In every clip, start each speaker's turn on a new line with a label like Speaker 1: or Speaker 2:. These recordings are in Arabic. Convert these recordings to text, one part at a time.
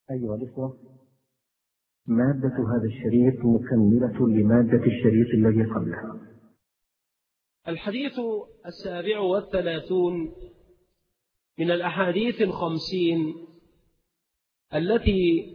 Speaker 1: أيها الإخوة، مادة هذا الشريط مكملة لمادة الشريط الذي قبله.
Speaker 2: الحديث 37 من الأحاديث 50 التي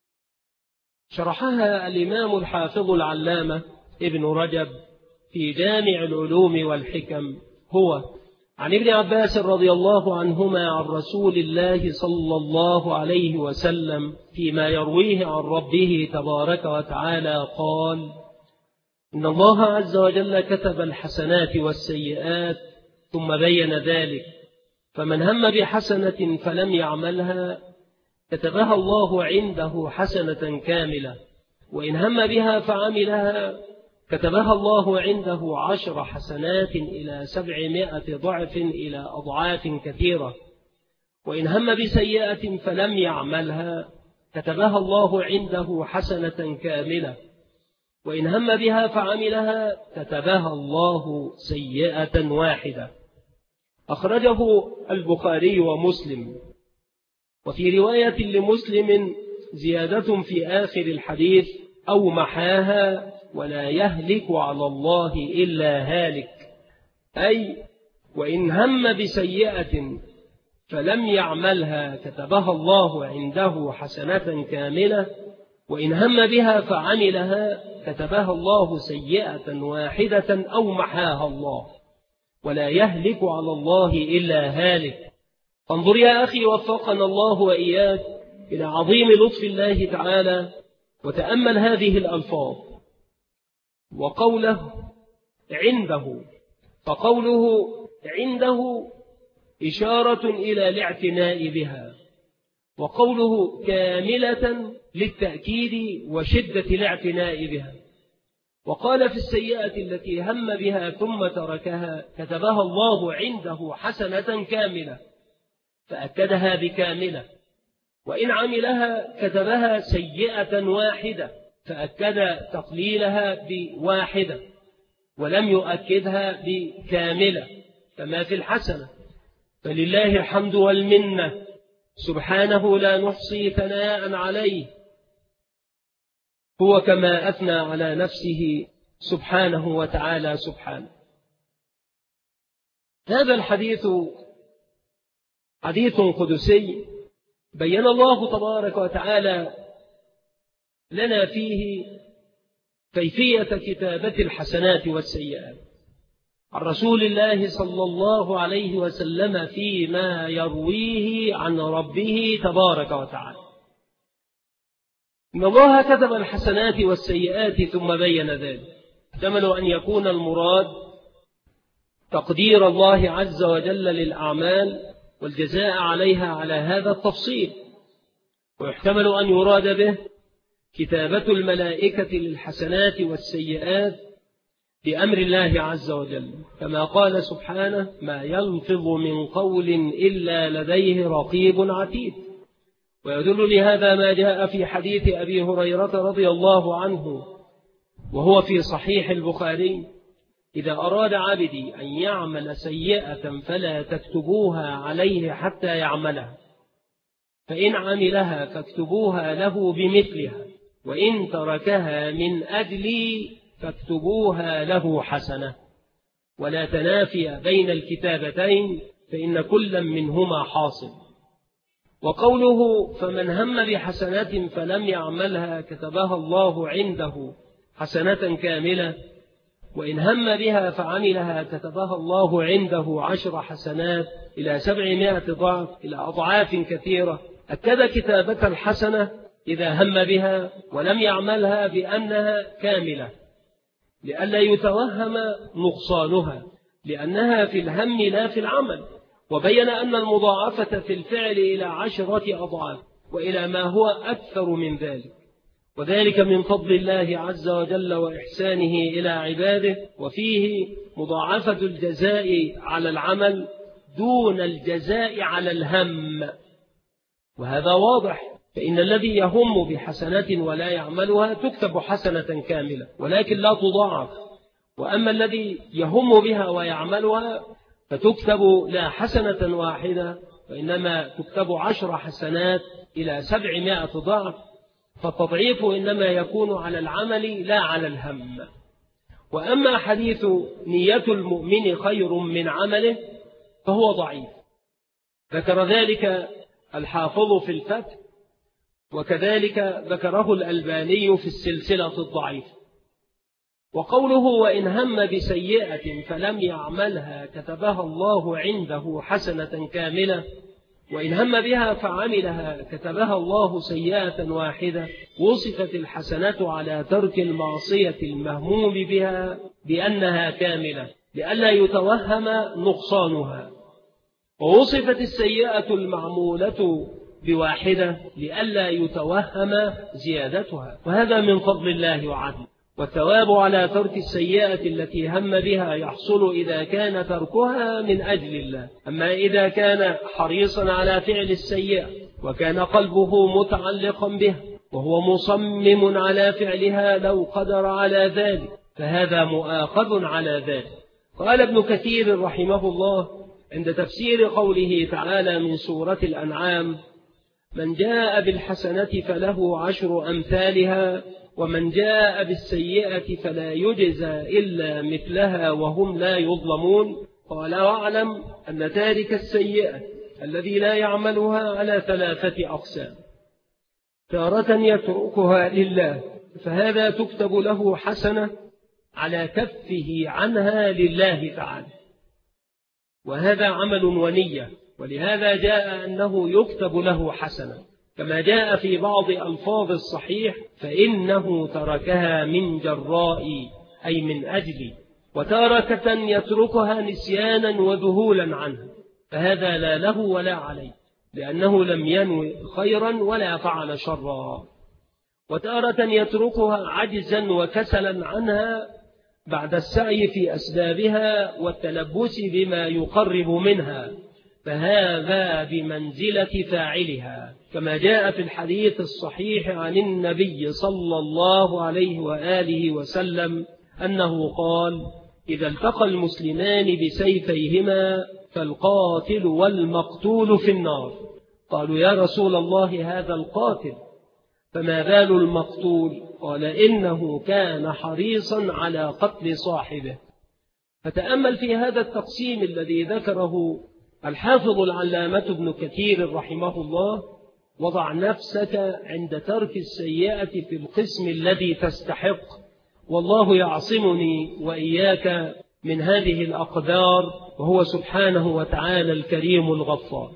Speaker 2: شرحها الإمام الحافظ العلامة ابن رجب في جامع العلوم والحكم هو عن ابن عباس رضي الله عنهما عن رسول الله صلى الله عليه وسلم فيما يرويه عن ربه تبارك وتعالى قال: إن الله عز وجل كتب الحسنات والسيئات ثم بين ذلك، فمن هم بحسنة فلم يعملها كتبها الله عنده حسنة كاملة، وإن هم بها فعملها كتبها الله عنده 10 حسنات إلى 700 ضعف إلى أضعاف كثيرة، وإن هم بسيئة فلم يعملها كتبها الله عنده حسنة كاملة، وإن هم بها فعملها كتبها الله سيئة واحدة. أخرجه البخاري ومسلم. وفي رواية لمسلم زيادة في آخر الحديث: أو محاها ولا يهلك على الله إلا هالك، أي وإن هم بسيئة فلم يعملها كتبها الله عنده حسنة كاملة، وإن هم بها فعملها كتبها الله سيئة واحدة أو محاها الله، ولا يهلك على الله إلا هالك. انظر يا أخي وفقنا الله وإياك إلى عظيم لطف الله تعالى، وتأمل هذه الألفاظ وقوله عنده، فقوله عنده إشارة إلى الاعتناء بها، وقوله كاملة للتأكيد وشدة الاعتناء بها. وقال في السيئة التي هم بها ثم تركها كتبها الله عنده حسنة كاملة، فأكدها بكاملة. وإن عملها كتبها سيئة واحدة، فأكد تقليلها بواحدة ولم يؤكدها بكاملة كما في الحسنة. فلله الحمد والمنة، سبحانه لا نحصي ثناء عليه، هو كما أثنى على نفسه سبحانه وتعالى سبحانه. هذا الحديث حديث قدسي بين الله تبارك وتعالى لنا فيه كيفية كتابة الحسنات والسيئات عن رسول الله صلى الله عليه وسلم فيما يرويه عن ربه تبارك وتعالى. إن الله كتب الحسنات والسيئات ثم بين ذلك. يحتمل أن يكون المراد تقدير الله عز وجل للأعمال والجزاء عليها على هذا التفصيل، ويحتمل أن يراد به كتابة الملائكة للحسنات والسيئات بأمر الله عز وجل، كما قال سبحانه: ما يلفظ من قول إلا لديه رقيب عتيد. ويدل لهذا ما جاء في حديث أبي هريرة رضي الله عنه وهو في صحيح البخاري: إذا أراد عبدي أن يعمل سيئة فلا تكتبوها عليه حتى يعملها، فإن عملها فاكتبوها له بمثلها، وإن تركها من أجلي فاكتبوها له حسنة، ولا تنافي بين الكتابتين فإن كل منهما حاصل. وقوله: فمن هم بحسنات فلم يعملها كتبها الله عنده حسنة كاملة، وإن هم بها فعملها كتبها الله عنده 10 حسنات إلى 700 ضعف إلى أضعاف كثيرة. أكد كتابة الحسنة إذا هم بها ولم يعملها بأنها كاملة، لئلا يتوهم نقصانها، لأنها في الهم لا في العمل. وبين أن المضاعفة في الفعل إلى 10 أضعاف وإلى ما هو أكثر من ذلك، وذلك من فضل الله عز وجل وإحسانه إلى عباده. وفيه مضاعفة الجزاء على العمل دون الجزاء على الهم، وهذا واضح. فإن الذي يهم بحسنة ولا يعملها تكتب حسنة كاملة ولكن لا تضاعف، وأما الذي يهم بها ويعملها فتكتب لا حسنة واحدة وإنما تكتب 10 حسنات إلى 700 ضعف، فالتضعيف إنما يكون على العمل لا على الهم. وأما حديث نية المؤمن خير من عمله فهو ضعيف، ذكر ذلك الحافظ في الفتح، وكذلك ذكره الألباني في السلسلة الضعيفة. وقوله وإن هم بسيئة فلم يعملها كتبها الله عنده حسنة كاملة، وإن هم بها فعملها كتبها الله سيئة واحدة، وصفت الحسنة على ترك المعصية المهموم بها بأنها كاملة لئلا يتوهم نقصانها، ووصفت السيئة المعمولة بواحدة لئلا يتوهم زيادتها، وهذا من فضل الله وعدله. والثواب على ترك السيئة التي هم بها يحصل إذا كان تركها من أجل الله. أما إذا كان حريصا على فعل السيئة وكان قلبه متعلقا بها وهو مصمم على فعلها لو قدر على ذلك فهذا مؤاخذ على ذلك. قال ابن كثير رحمه الله عند تفسير قوله تعالى من سورة الأنعام: من جاء بالحسنة فله 10 أمثالها ومن جاء بالسيئة فلا يجزى إلا مثلها وهم لا يظلمون. قال واعلم أن تارك السيئة الذي لا يعملها على 3 أقسام: تارة يتركها لله فهذا تكتب له حسنة على كفه عنها لله تعالى، وهذا عمل ونية، ولهذا جاء أنه يكتب له حسنة، كما جاء في بعض ألفاظ الصحيح فإنه تركها من جراء أي من أجل، وتاركة يتركها نسيانا وذهولا عنها فهذا لا له ولا عليه لأنه لم ينوي خيرا ولا فعل شرا، وتارة يتركها عجزا وكسلا عنها بعد السعي في أسبابها والتلبس بما يقرب منها فهذا بمنزلة فاعلها، كما جاء في الحديث الصحيح عن النبي صلى الله عليه وآله وسلم أنه قال: إذا التقى المسلمان بسيفيهما فالقاتل والمقتول في النار. قالوا يا رسول الله هذا القاتل فما بال المقتول؟ قال إنه كان حريصا على قتل صاحبه. فتأمل في هذا التقسيم الذي ذكره الحافظ العلامة ابن كثير رحمه الله، وضع نفسك عند ترك السيئة في القسم الذي تستحق، والله يعصمني وإياك من هذه الأقدار، وهو سبحانه وتعالى الكريم الغفار.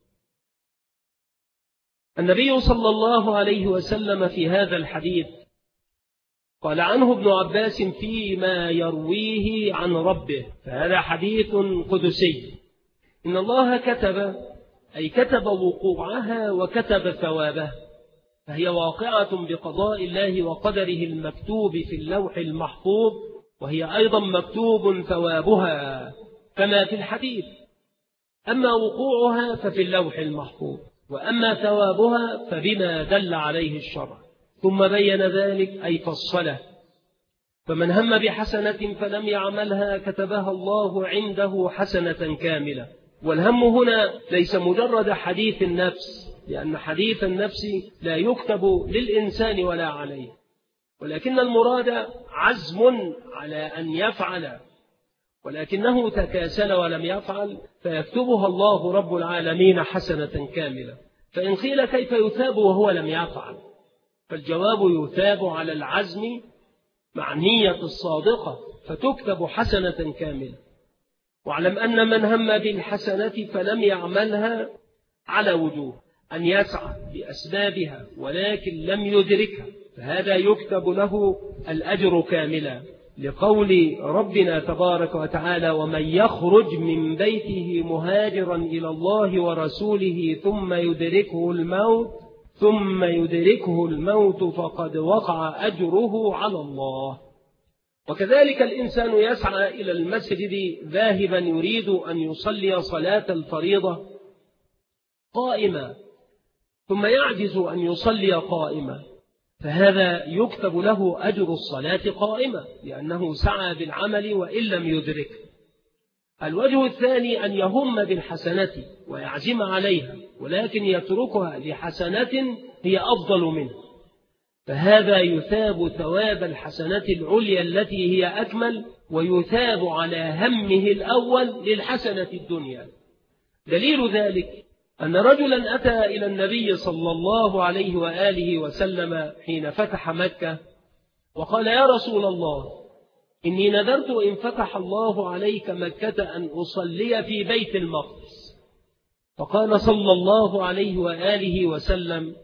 Speaker 2: النبي صلى الله عليه وسلم في هذا الحديث قال عنه ابن عباس فيما يرويه عن ربه، فهذا حديث قدسي: إن الله كتب، أي كتب وقوعها وكتب ثوابها، فهي واقعة بقضاء الله وقدره المكتوب في اللوح المحفوظ، وهي أيضا مكتوب ثوابها كما في الحديث، أما وقوعها ففي اللوح المحفوظ، وأما ثوابها فبما دل عليه الشرع. ثم بين ذلك أي فصله: فمن هم بحسنة فلم يعملها كتبها الله عنده حسنة كاملة. والهم هنا ليس مجرد حديث النفس، لأن حديث النفس لا يكتب للإنسان ولا عليه، ولكن المراد عزم على أن يفعل، ولكنه تكاسل ولم يفعل فيكتبها الله رب العالمين حسنة كاملة. فإن قيل كيف يثاب وهو لم يفعل؟ فالجواب: يثاب على العزم مع النية الصادقة فتكتب حسنة كاملة. واعلم أن من هم بالحسنة فلم يعملها على وجوه: أن يسعى بأسبابها ولكن لم يدركها فهذا يكتب له الأجر كاملا، لقول ربنا تبارك وتعالى: ومن يخرج من بيته مهاجرا إلى الله ورسوله ثم يدركه الموت فقد وقع أجره على الله. وكذلك الإنسان يسعى إلى المسجد ذاهبا يريد أن يصلي صلاة الفريضة قائما ثم يعجز أن يصلي قائما، فهذا يكتب له أجر الصلاة قائمة لأنه سعى بالعمل وإن لم يدرك. الوجه الثاني أن يهم بالحسنة ويعزم عليها ولكن يتركها لحسنة هي أفضل منها، فهذا يثاب ثواب الحسنات العليا التي هي أكمل، ويثاب على همه الأول للحسنة الدنيا. دليل ذلك أن رجلا أتى إلى النبي صلى الله عليه وآله وسلم حين فتح مكة وقال: يا رسول الله، إني نذرت إن فتح الله عليك مكة أن أصلي في بيت المقدس. فقال صلى الله عليه وآله وسلم: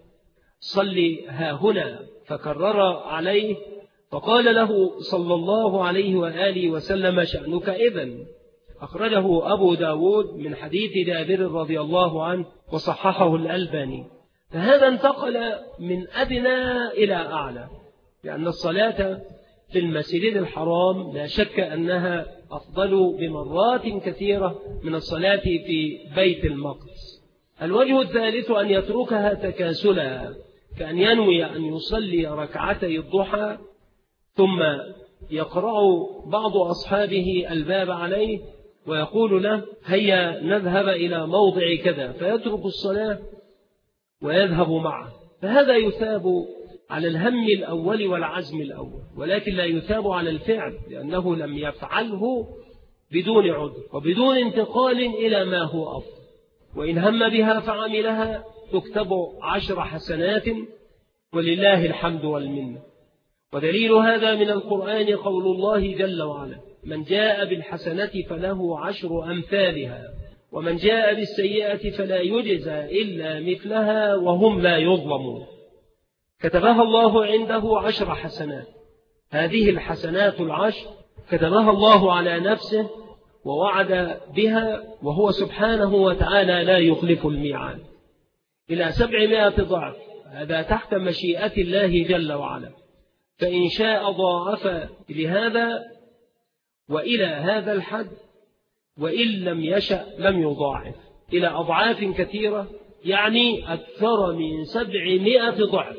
Speaker 2: صل هاهنا. فكرر عليه، فقال له صلى الله عليه وآله وسلم: شأنك إذن. أخرجه أبو داود من حديث جابر رضي الله عنه وصححه الألباني. فهذا انتقل من أدنى إلى أعلى، لأن الصلاة في المسجد الحرام لا شك أنها أفضل بمرات كثيرة من الصلاة في بيت المقدس. الوجه الثالث أن يتركها تكاسلا، كأن ينوي أن يصلي ركعتي الضحى ثم يقرأ بعض أصحابه الباب عليه ويقول له: هيا نذهب إلى موضع كذا، فيترك الصلاة ويذهب معه. فهذا يثاب على الهم الأول والعزم الأول، ولكن لا يثاب على الفعل، لأنه لم يفعله بدون عذر وبدون انتقال إلى ما هو أفضل. وإن هم بها فعملها تكتب 10 حسنات، ولله الحمد والمنة. ودليل هذا من القرآن قول الله جل وعلا: من جاء بالحسنة فله 10 أمثالها، ومن جاء بالسيئة فلا يجزى إلا مثلها وهم لا يظلمون. كتبها الله عنده 10 حسنات. هذه الحسنات 10 كتبها الله على نفسه ووعد بها، وهو سبحانه وتعالى لا يخلف الميعاد، إلى 700 ضعف. هذا تحت مشيئة الله جل وعلا، فإن شاء ضاعف لهذا وإلى هذا الحد، وإن لم يشأ لم يضاعف إلى أضعاف كثيرة، يعني أكثر من 700 ضعف.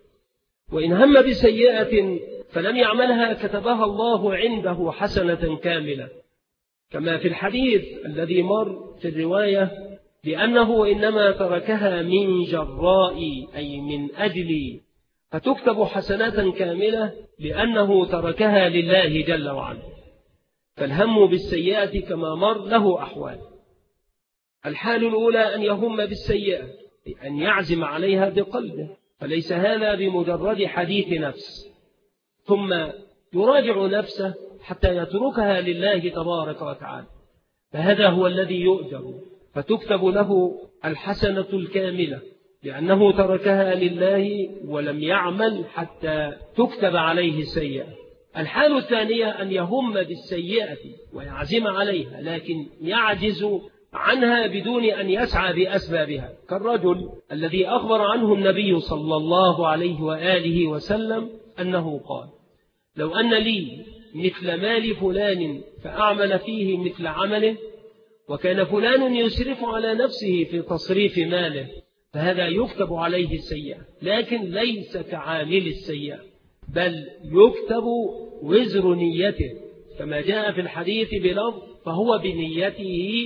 Speaker 2: وإن هم بسيئة فلم يعملها كتبها الله عنده حسنة كاملة، كما في الحديث الذي مر في الرواية لأنه إنما تركها من جراء، أي من أجلي، فتكتب حسنات كاملة لأنه تركها لله جل وعلا. فالهم بالسيئة كما مر له أحوال. الحال الأولى أن يهم بالسيئة، أن يعزم عليها بقلبه، فليس هذا بمجرد حديث نفس، ثم يراجع نفسه حتى يتركها لله تبارك وتعالى، فهذا هو الذي يؤجر، فتكتب له الحسنة الكاملة لأنه تركها لله ولم يعمل حتى تكتب عليه السيئة. الحال الثانية أن يهم بالسيئة ويعزم عليها، لكن يعجز عنها بدون أن يسعى بأسبابها، كالرجل الذي أخبر عنه النبي صلى الله عليه وآله وسلم أنه قال: لو أن لي مثل مال فلان فأعمل فيه مثل عمله، وكان فلان يسرف على نفسه في تصريف ماله، فهذا يكتب عليه السيئة، لكن ليس كعامل السيئة، بل يكتب وزر نيته، كما جاء في الحديث بلفظ: فهو بنيته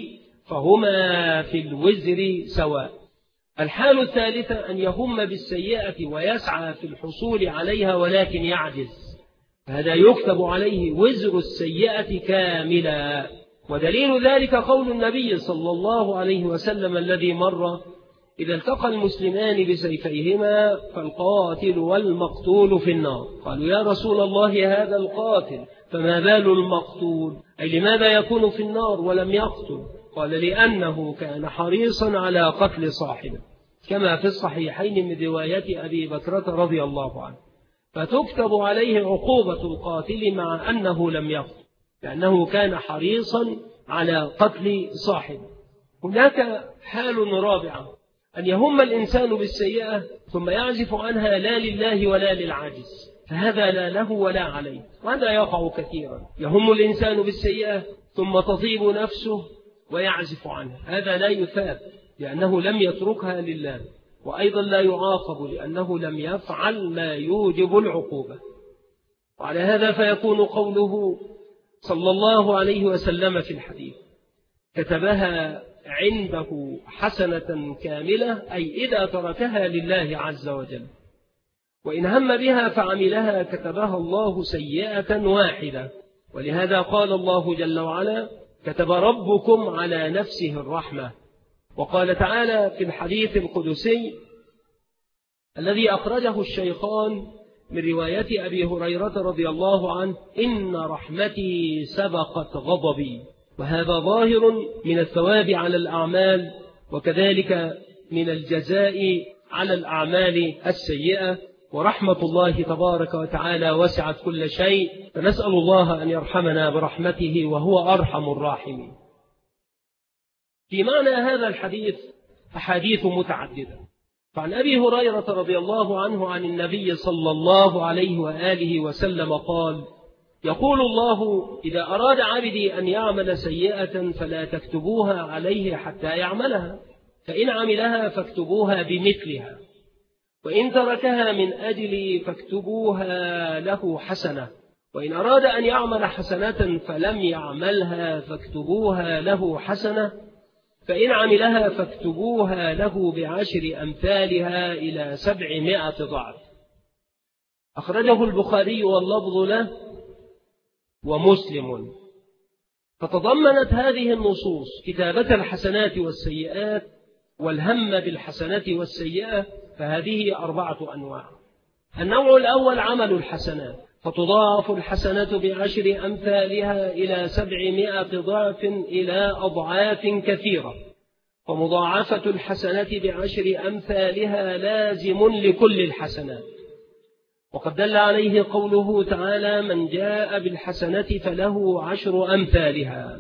Speaker 2: فهما في الوزر سواء. الحال الثالثة أن يهم بالسيئة ويسعى في الحصول عليها ولكن يعجز، فهذا يكتب عليه وزر السيئة كاملا. ودليل ذلك قول النبي صلى الله عليه وسلم الذي مر: إذا التقى المسلمان بسيفيهما فالقاتل والمقتول في النار. قالوا: يا رسول الله، هذا القاتل، فما بال المقتول؟ أي لماذا يكون في النار ولم يقتل؟ قال: لأنه كان حريصا على قتل صاحبه، كما في الصحيحين من رواية أبي بكرة رضي الله عنه. فتكتب عليه عقوبة القاتل مع أنه لم يقتل، لأنه كان حريصا على قتل صاحبه. هناك حال رابعة، أن يهم الإنسان بالسيئة ثم يعزف عنها لا لله ولا للعاجز، فهذا لا له ولا عليه، وهذا يقع كثيرا. يهم الإنسان بالسيئة ثم تطيب نفسه ويعزف عنها، هذا لا يثاب لأنه لم يتركها لله، وأيضا لا يعاقب لأنه لم يفعل ما يوجب العقوبة. وعلى هذا فيكون قوله صلى الله عليه وسلم في الحديث: كتبها عنده حسنة كاملة، أي إذا تركها لله عز وجل، وإن هم بها فعملها كتبها الله سيئة واحدة. ولهذا قال الله جل وعلا: كتب ربكم على نفسه الرحمة. وقال تعالى في الحديث القدسي الذي أخرجه الشيخان من رواية أبي هريرة رضي الله عنه: إن رحمتي سبقت غضبي. وهذا ظاهر من الثواب على الأعمال، وكذلك من الجزاء على الأعمال السيئة. ورحمة الله تبارك وتعالى وسعت كل شيء، فنسأل الله أن يرحمنا برحمته وهو أرحم الراحمين. في معنى هذا الحديث أحاديث متعددة. فعن أبي هريرة رضي الله عنه عن النبي صلى الله عليه وآله وسلم قال: يقول الله: إذا أراد عبدي أن يعمل سيئة فلا تكتبوها عليه حتى يعملها، فإن عملها فاكتبوها بمثلها، وإن تركها من أجلي فاكتبوها له حسنة، وإن أراد أن يعمل حسنة فلم يعملها فاكتبوها له حسنة، فإن عملها فاكتبوها له ب10 أمثالها إلى 700 ضعف. أخرجه البخاري واللفظ له ومسلم. فتضمنت هذه النصوص كتابة الحسنات والسيئات والهم بالحسنة والسيئة، فهذه 4 أنواع. النوع الأول عمل الحسنات، فتضاعف الحسنة ب10 أمثالها إلى 700 ضعف إلى أضعاف كثيرة. ومضاعفة الحسنة ب10 أمثالها لازم لكل الحسنات، وقد دل عليه قوله تعالى: من جاء بالحسنة فله 10 أمثالها.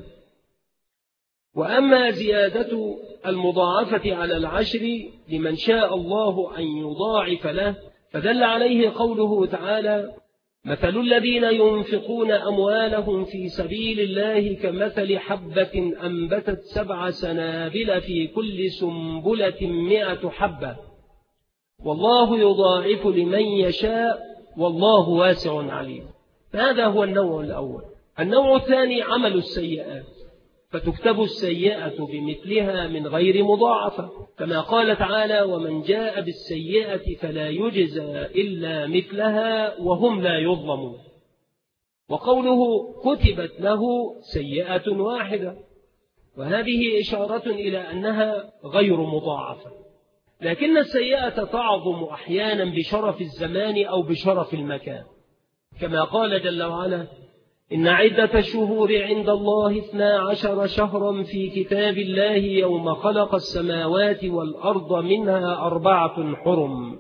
Speaker 2: وأما زيادة المضاعفة على 10 لمن شاء الله أن يضاعف له، فدل عليه قوله تعالى: مثل الذين ينفقون أموالهم في سبيل الله كمثل حبة أنبتت 7 سنابل في كل سنبلة 100 حبة، والله يضاعف لمن يشاء والله واسع عليم. هذا هو النوع الأول. النوع الثاني عمل السيئات، فتكتب السيئة بمثلها من غير مضاعفة، كما قال تعالى: ومن جاء بالسيئة فلا يجزى إلا مثلها وهم لا يظلمون. وقوله كتبت له سيئة واحدة، وهذه إشارة إلى أنها غير مضاعفة، لكن السيئة تعظم أحيانا بشرف الزمان أو بشرف المكان، كما قال جل وعلا: إن عدة الشهور عند الله 12 شهرا في كتاب الله يوم خلق السماوات والأرض منها 4 حرم،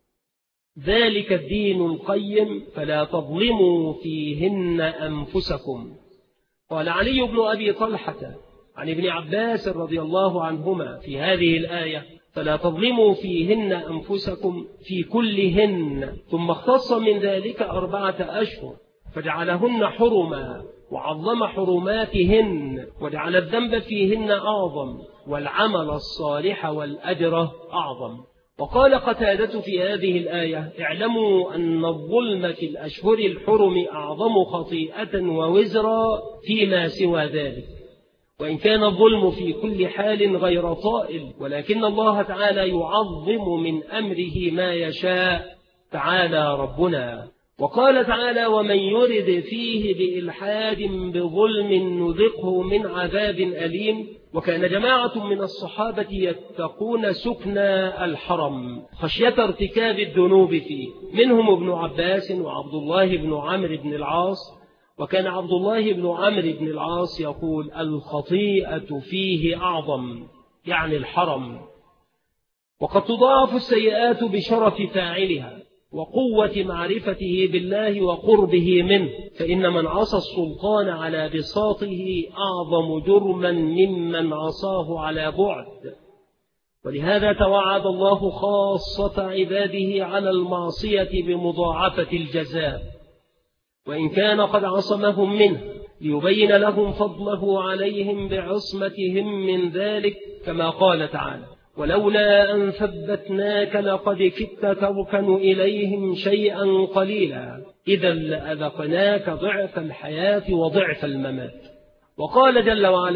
Speaker 2: ذلك الدين القيم فلا تظلموا فيهن أنفسكم. قال علي بن أبي طلحة عن ابن عباس رضي الله عنهما في هذه الآية: فلا تظلموا فيهن أنفسكم في كلهن، ثم اختص من ذلك 4 أشهر فجعلهن حرما وعظم حرماتهن، وجعل الذنب فيهن أعظم والعمل الصالح والأجر أعظم. وقال قتادة في هذه الآية: اعلموا أن الظلم في الأشهر الحرم أعظم خطيئة ووزرا فيما سوى ذلك، وإن كان الظلم في كل حال غير طائل، ولكن الله تعالى يعظم من أمره ما يشاء تعالى ربنا. وقال تعالى: ومن يرد فيه بإلحاد بظلم نذقه من عذاب أليم. وكان جماعة من الصحابة يتقون سكنى الحرم خشية ارتكاب الذنوب فيه، منهم ابن عباس وعبد الله بن عمرو بن العاص. وكان عبد الله بن عمرو بن العاص يقول: الخطيئة فيه أعظم، يعني الحرم. وقد تضاعف السيئات بشرف فاعلها وقوة معرفته بالله وقربه منه، فإن من عصى السلطان على بساطه أعظم جرما ممن عصاه على بعد. ولهذا توعد الله خاصة عباده على المعصية بمضاعفة الجزاء، وإن كان قد عصمهم منه ليبين لهم فضله عليهم بعصمتهم من ذلك، كما قال تعالى: ولولا أن ثبتناك لقد كدت تركن إليهم شيئا قليلا إذا لأذقناك ضعف الحياة وضعف الممات. وقال جل وعلا: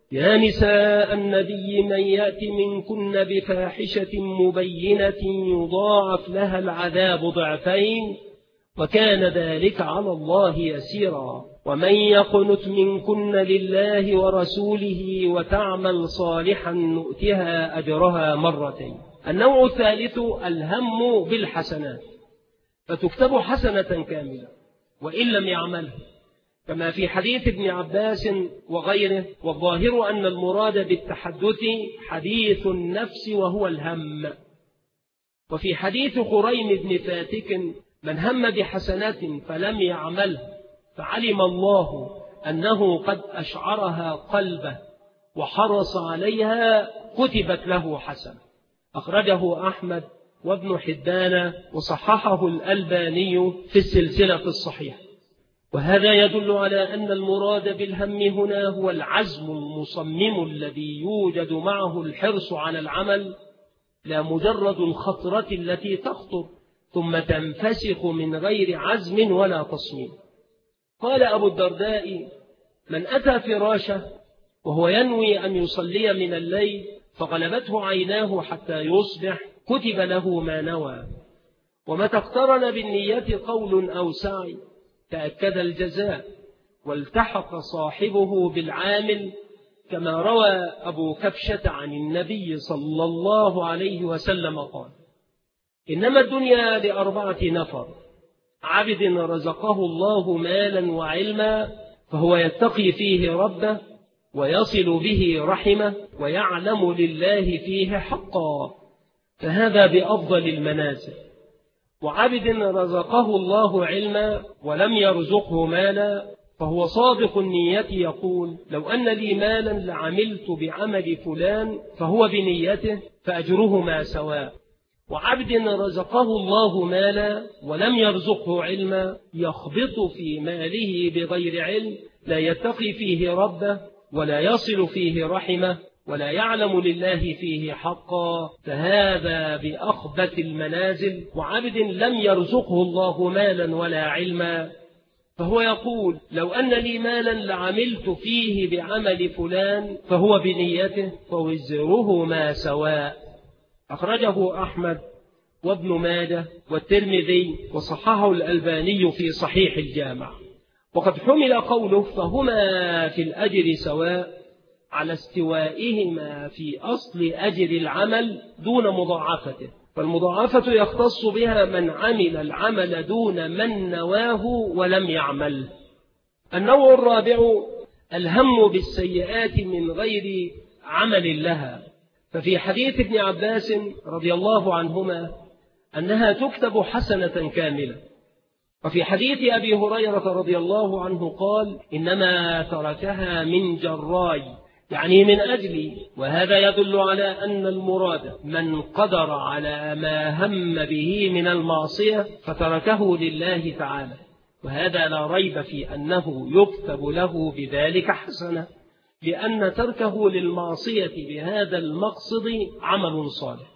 Speaker 2: يا نساء النبي من يأت منكن بفاحشة مبينة يضاعف لها العذاب ضعفين وكان ذلك على الله يسيرا. ومن يقنت منكن لله ورسوله وتعمل صالحا نؤتها أجرها مرتين. النوع الثالث الهم بالحسنات، فتكتب حسنة كاملة وإن لم يعملها، كما في حديث ابن عباس وغيره. والظاهر أن المراد بالتحدث حديث النفس وهو الهم. وفي حديث خريم بن فاتك من هم بحسنات فلم يعمله فعلم الله أنه قد أشعرها قلبه وحرص عليها كتبت له حسنة. أخرجه أحمد وابن حبان وصححه الألباني في السلسلة الصحيحة. وهذا يدل على أن المراد بالهم هنا هو العزم المصمم الذي يوجد معه الحرص على العمل، لا مجرد الخطرة التي تخطر ثم تنفسخ من غير عزم ولا تصميم. قال أبو الدرداء من أتى فراشه وهو ينوي أن يصلي من الليل فغلبته عيناه حتى يصبح كتب له ما نوى. ومتى اقترن بالنية قول أو سعي تأكد الجزاء والتحق صاحبه بالعامل، كما روى أبو كبشة عن النبي صلى الله عليه وسلم قال إنما الدنيا ل4 نفر: عبد رزقه الله مالا وعلما فهو يتقي فيه ربه ويصل به رحمه ويعلم لله فيه حقا، فهذا بأفضل المنازل. وعبد رزقه الله علما ولم يرزقه مالا فهو صادق النية يقول لو أن لي مالا لعملت بعمل فلان فهو بنيته فأجرهما سواء. وعبد رزقه الله مالا ولم يرزقه علما يخبط في ماله بغير علم، لا يتقي فيه ربه ولا يصل فيه رحمه ولا يعلم لله فيه حقا، فهذا بأخبث المنازل. وعبد لم يرزقه الله مالا ولا علما فهو يقول لو أن لي مالا لعملت فيه بعمل فلان فهو بنيته فوزرهما سواء. أخرجه أحمد وابن ماجه والترمذي وصححه الألباني في صحيح الجامع. وقد حمل قوله فهما في الأجر سواء على استوائهما في أصل أجر العمل دون مضاعفته، فالمضاعفة يختص بها من عمل العمل دون من نواه ولم يعمل. النوع الرابع الهم بالسيئات من غير عمل لها، ففي حديث ابن عباس رضي الله عنهما أنها تكتب حسنة كاملة. وفي حديث أبي هريرة رضي الله عنه قال إنما تركها من جراي، يعني من أجلي. وهذا يدل على أن المراد من قدر على ما هم به من المعصية فتركه لله تعالى، وهذا لا ريب في أنه يكتب له بذلك حسنة، لأن تركه للمعصية بهذا المقصد عمل صالح.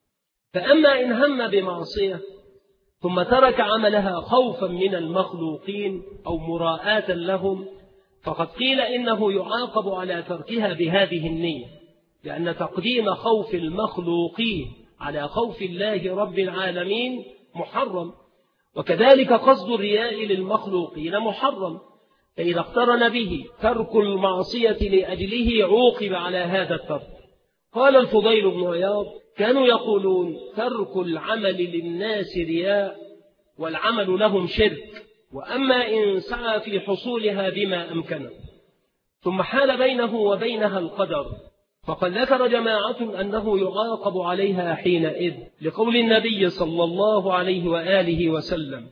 Speaker 2: فأما إن هم بمعصية ثم ترك عملها خوفا من المخلوقين أو مراءة لهم فقد قيل إنه يعاقب على تركها بهذه النية، لأن تقديم خوف المخلوقين على خوف الله رب العالمين محرم، وكذلك قصد الرياء للمخلوقين محرم، فإذا اقترن به ترك المعصية لأجله عوقب على هذا الترك. قال الفضيل بن عياض كانوا يقولون ترك العمل للناس رياء والعمل لهم شرك، وأما إن سعى في حصولها بما أمكنه ثم حال بينه وبينها القدر فقد ذكر جماعة أنه يعاقب عليها حينئذ، لقول النبي صلى الله عليه وآله وسلم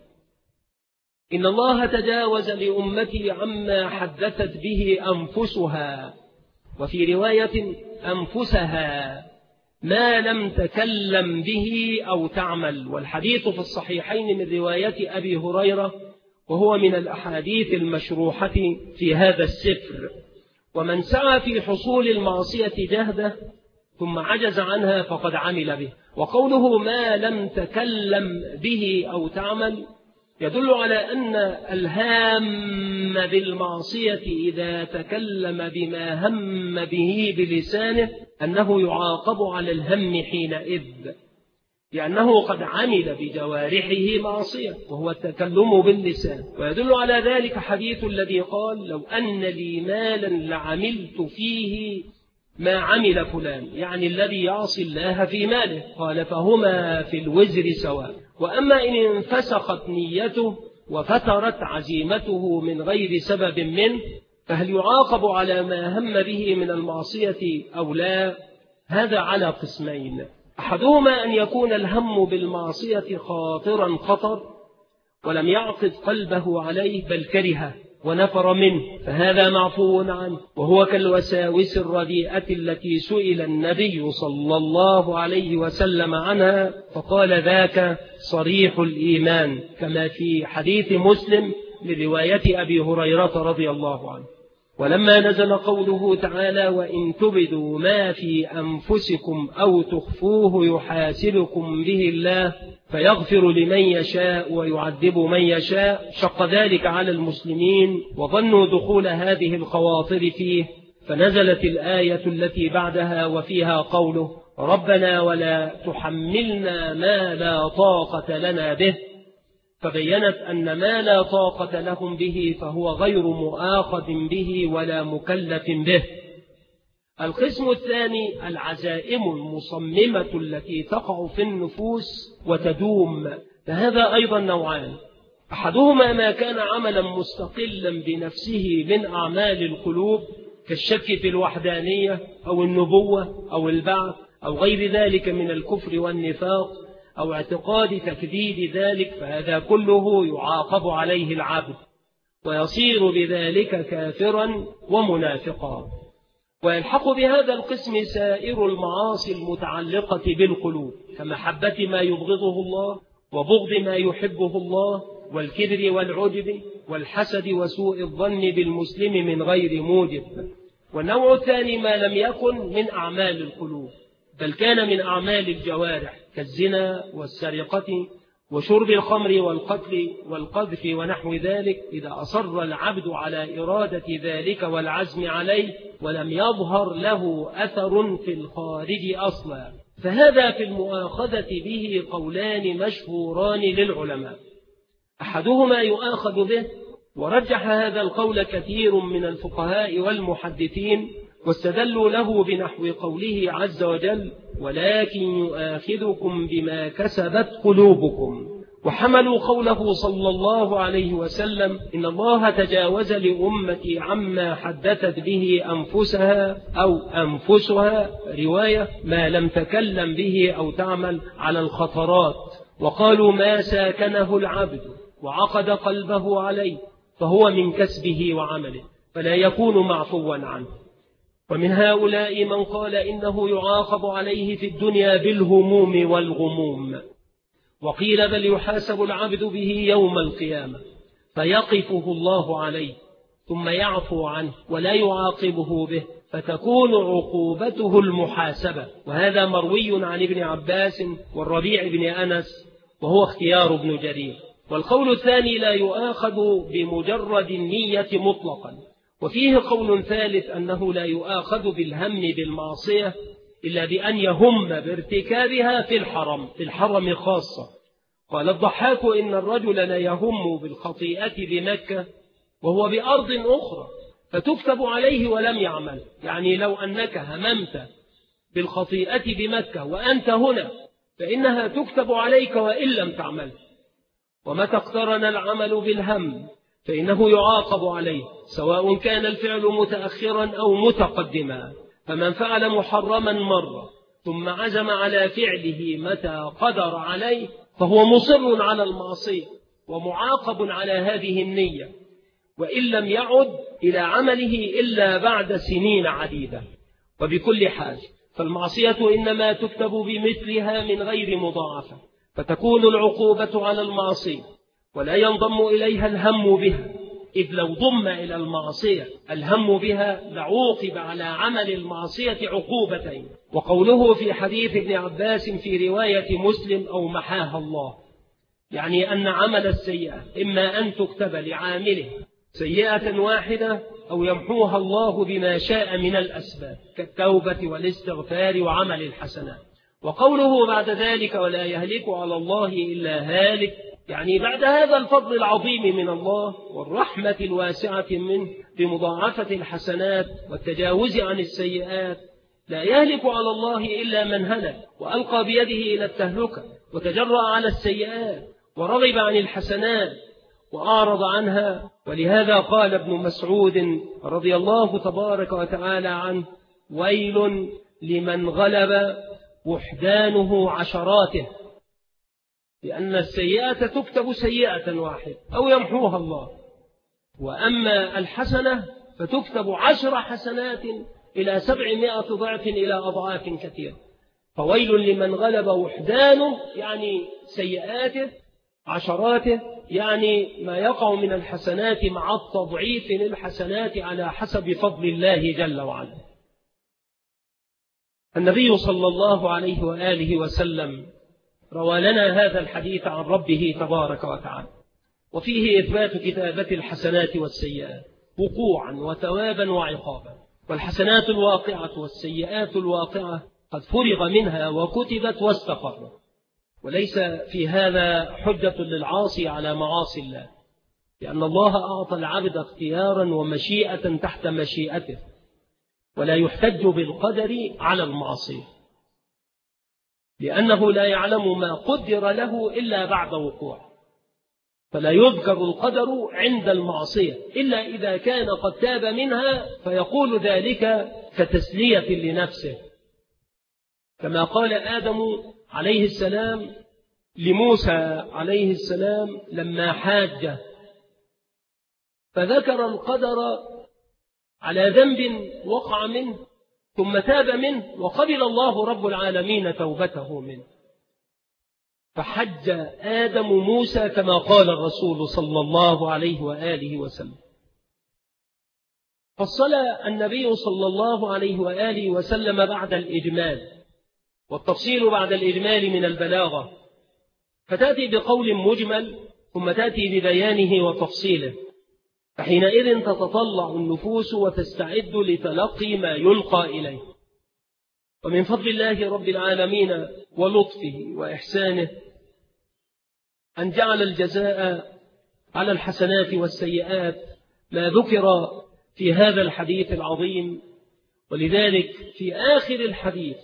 Speaker 2: إن الله تجاوز لأمتي عما حدثت به أنفسها، وفي رواية أنفسها، ما لم تكلم به أو تعمل. والحديث في الصحيحين من رواية أبي هريرة، وهو من الأحاديث المشروحة في هذا السفر. ومن سعى في حصول المعصية جهده ثم عجز عنها فقد عمل به. وقوله ما لم تكلم به أو تعمل يدل على أن الهام بالمعصية إذا تكلم بما هم به بلسانه أنه يعاقب على الهم حينئذ، لأنه قد عمل بجوارحه معصية وهو التكلم باللسان. ويدل على ذلك حديث الذي قال: لو أن لي مالا لعملت فيه ما عمل فلان، يعني الذي يعصي الله في ماله. قال: فهما في الوزر سواء. وأما إن انفسخت نيته وفترت عزيمته من غير سبب منه، فهل يعاقب على ما هم به من المعصية أو لا؟ هذا على قسمين: أحدهما أن يكون الهم بالمعصية خاطرا خطر ولم يعقد قلبه عليه بل كرهه ونفر منه، فهذا معفو عنه، وهو كالوساوس الرديئة التي سئل النبي صلى الله عليه وسلم عنها فقال: ذاك صريح الإيمان، كما في حديث مسلم من رواية أبي هريرة رضي الله عنه. ولما نزل قوله تعالى: وإن تبدوا ما في أنفسكم أو تخفوه يحاسبكم به الله فيغفر لمن يشاء ويعذب من يشاء، شق ذلك على المسلمين وظنوا دخول هذه الخواطر فيه، فنزلت الآية التي بعدها وفيها قوله: ربنا ولا تحملنا ما لا طاقة لنا به، فبينت أن ما لا طاقة لهم به فهو غير مؤاخذ به ولا مكلف به. القسم الثاني العزائم المصممة التي تقع في النفوس وتدوم، فهذا أيضا نوعان: أحدهما ما كان عملا مستقلا بنفسه من أعمال القلوب كالشك في الوحدانية أو النبوة أو البعث أو غير ذلك من الكفر والنفاق أو اعتقاد تكذيب ذلك، فهذا كله يعاقب عليه العبد ويصير بذلك كافرا ومنافقا. ويلحق بهذا القسم سائر المعاصي المتعلقة بالقلوب كمحبة ما يبغضه الله وبغض ما يحبه الله والكبر والعجب والحسد وسوء الظن بالمسلم من غير موجب. والنوع الثاني ما لم يكن من أعمال القلوب بل كان من أعمال الجوارح كالزنا والسرقة وشرب الخمر والقتل والقذف ونحو ذلك، إذا أصر العبد على إرادة ذلك والعزم عليه ولم يظهر له أثر في الخارج أصلا، فهذا في المؤاخذة به قولان مشهوران للعلماء: أحدهما يؤاخذ به، ورجح هذا القول كثير من الفقهاء والمحدثين، واستدلوا له بنحو قوله عز وجل: ولكن يؤاخذكم بما كسبت قلوبكم، وحملوا قوله صلى الله عليه وسلم: إن الله تجاوز لأمتي عما حدثت به أنفسها أو أنفسها، رواية ما لم تكلم به أو تعمل على الخطرات، وقالوا ما ساكنه العبد وعقد قلبه عليه فهو من كسبه وعمله فلا يكون معفوا عنه. ومن هؤلاء من قال إنه يعاقب عليه في الدنيا بالهموم والغموم، وقيل بل يحاسب العبد به يوم القيامة فيقفه الله عليه ثم يعفو عنه ولا يعاقبه به، فتكون عقوبته المحاسبة. وهذا مروي عن ابن عباس والربيع بن أنس، وهو اختيار ابن جرير. والقول الثاني لا يؤاخذ بمجرد النية مطلقا، وفيه قول ثالث أنه لا يؤاخذ بالهم بالمعصية إلا بأن يهم بارتكابها في الحرم خاصة. قال الضحاك: إن الرجل لا يهم بالخطيئة بمكة وهو بأرض أخرى فتكتب عليه ولم يعمل، يعني لو أنك هممت بالخطيئة بمكة وأنت هنا فإنها تكتب عليك وإن لم تعمل. ومتى اقترن العمل بالهم فإنه يعاقب عليه، سواء كان الفعل متأخرا أو متقدما. فمن فعل محرما مرة ثم عزم على فعله متى قدر عليه فهو مصر على المعصية ومعاقب على هذه النية، وإن لم يعد إلى عمله إلا بعد سنين عديدة. وبكل حال فالمعصية إنما تكتب بمثلها من غير مضاعفة، فتكون العقوبة على المعصية ولا ينضم إليها الهم بها، إذ لو ضم إلى المعصية الهم بها لعوقب على عمل المعصية عقوبتين. وقوله في حديث ابن عباس في رواية مسلم: أو محاها الله، يعني أن عمل السيئة إما أن تكتب لعامله سيئة واحدة أو يمحوها الله بما شاء من الأسباب كالتوبة والاستغفار وعمل الحسنات. وقوله بعد ذلك ولا يهلك على الله إلا هالك، يعني بعد هذا الفضل العظيم من الله والرحمة الواسعة منه بمضاعفة الحسنات والتجاوز عن السيئات، لا يهلك على الله إلا من هلك وألقى بيده إلى التهلكة وتجرأ على السيئات ورغب عن الحسنات وأعرض عنها. ولهذا قال ابن مسعود رضي الله تبارك وتعالى عنه: ويل لمن غلب وحدانه عشراته، لأن السيئة تكتب سيئة واحدة أو يمحوها الله، وأما الحسنة فتكتب 10 حسنات إلى 700 ضعف إلى أضعاف كثيرة. فويل لمن غلب وحدانه يعني سيئاته عشراته، يعني ما يقع من الحسنات مع التضعيف للحسنات على حسب فضل الله جل وعلا. النبي صلى الله عليه وآله وسلم روى لنا هذا الحديث عن ربه تبارك وتعالى، وفيه إثبات كتابة الحسنات والسيئات وقوعا وثوابا وعقابا. والحسنات الواقعة والسيئات الواقعة قد فرغ منها وكتبت واستقرت، وليس في هذا حجة للعاصي على معاصي الله، لأن الله أعطى العبد اختيارا ومشيئة تحت مشيئته، ولا يحتج بالقدر على المعصية، لأنه لا يعلم ما قدر له إلا بعد وقوع، فلا يذكر القدر عند المعصية إلا إذا كان قد تاب منها، فيقول ذلك كتسلية لنفسه، كما قال آدم عليه السلام لموسى عليه السلام لما حاجه فذكر القدر على ذنب وقع منه ثم تاب منه وقبل الله رب العالمين توبته منه، فحج آدم موسى كما قال الرسول صلى الله عليه وآله وسلم. فصل النبي صلى الله عليه وآله وسلم بعد الإجمال، والتفصيل بعد الإجمال من البلاغة، فتأتي بقول مجمل ثم تأتي ببيانه وتفصيله، فحينئذ تتطلع النفوس وتستعد لتلقي ما يلقى إليه. ومن فضل الله رب العالمين ولطفه وإحسانه أن جعل الجزاء على الحسنات والسيئات ما ذكر في هذا الحديث العظيم. ولذلك في آخر الحديث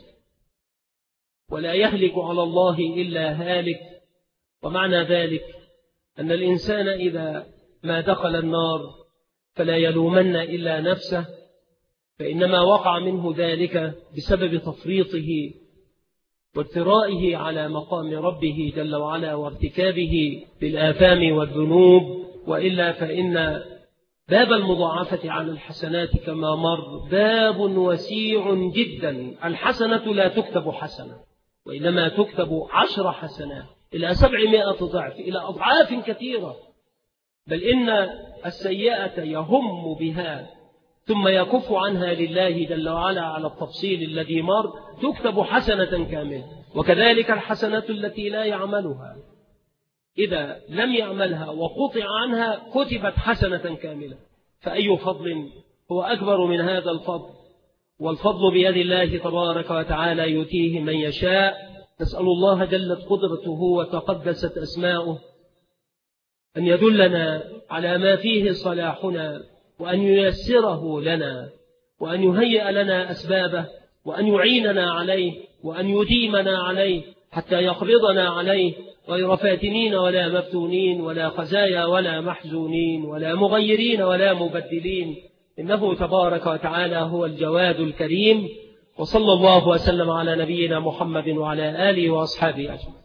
Speaker 2: ولا يهلك على الله إلا هالك، ومعنى ذلك أن الإنسان إذا ما دخل النار فلا يلومن إلا نفسه، فإنما وقع منه ذلك بسبب تفريطه واجترائه على مقام ربه جل وعلا وارتكابه بالآثام والذنوب، وإلا فإن باب المضاعفة على الحسنات كما مر باب وسيع جدا. الحسنة لا تكتب حسنة، وإنما تكتب 10 حسنات إلى 700 ضعف إلى أضعاف كثيرة، بل إن السيئة يهم بها ثم يكف عنها لله جل وعلا على التفصيل الذي مر تكتب حسنة كاملة. وكذلك الحسنة التي لا يعملها إذا لم يعملها وقطع عنها كتبت حسنة كاملة. فأي فضل هو أكبر من هذا الفضل؟ والفضل بيد الله تبارك وتعالى يؤتيه من يشاء. نسأل الله جلت قدرته وتقدست أسماؤه أن يدلنا على ما فيه صلاحنا، وأن ييسره لنا، وأن يهيئ لنا أسبابه، وأن يعيننا عليه، وأن يديمنا عليه حتى يقبضنا عليه غير فاتنين ولا مفتونين ولا خزايا ولا محزونين ولا مغيرين ولا مبدلين، إنه تبارك وتعالى هو الجواد الكريم. وصلى الله وسلم على نبينا محمد وعلى آله وأصحابه أجمعين.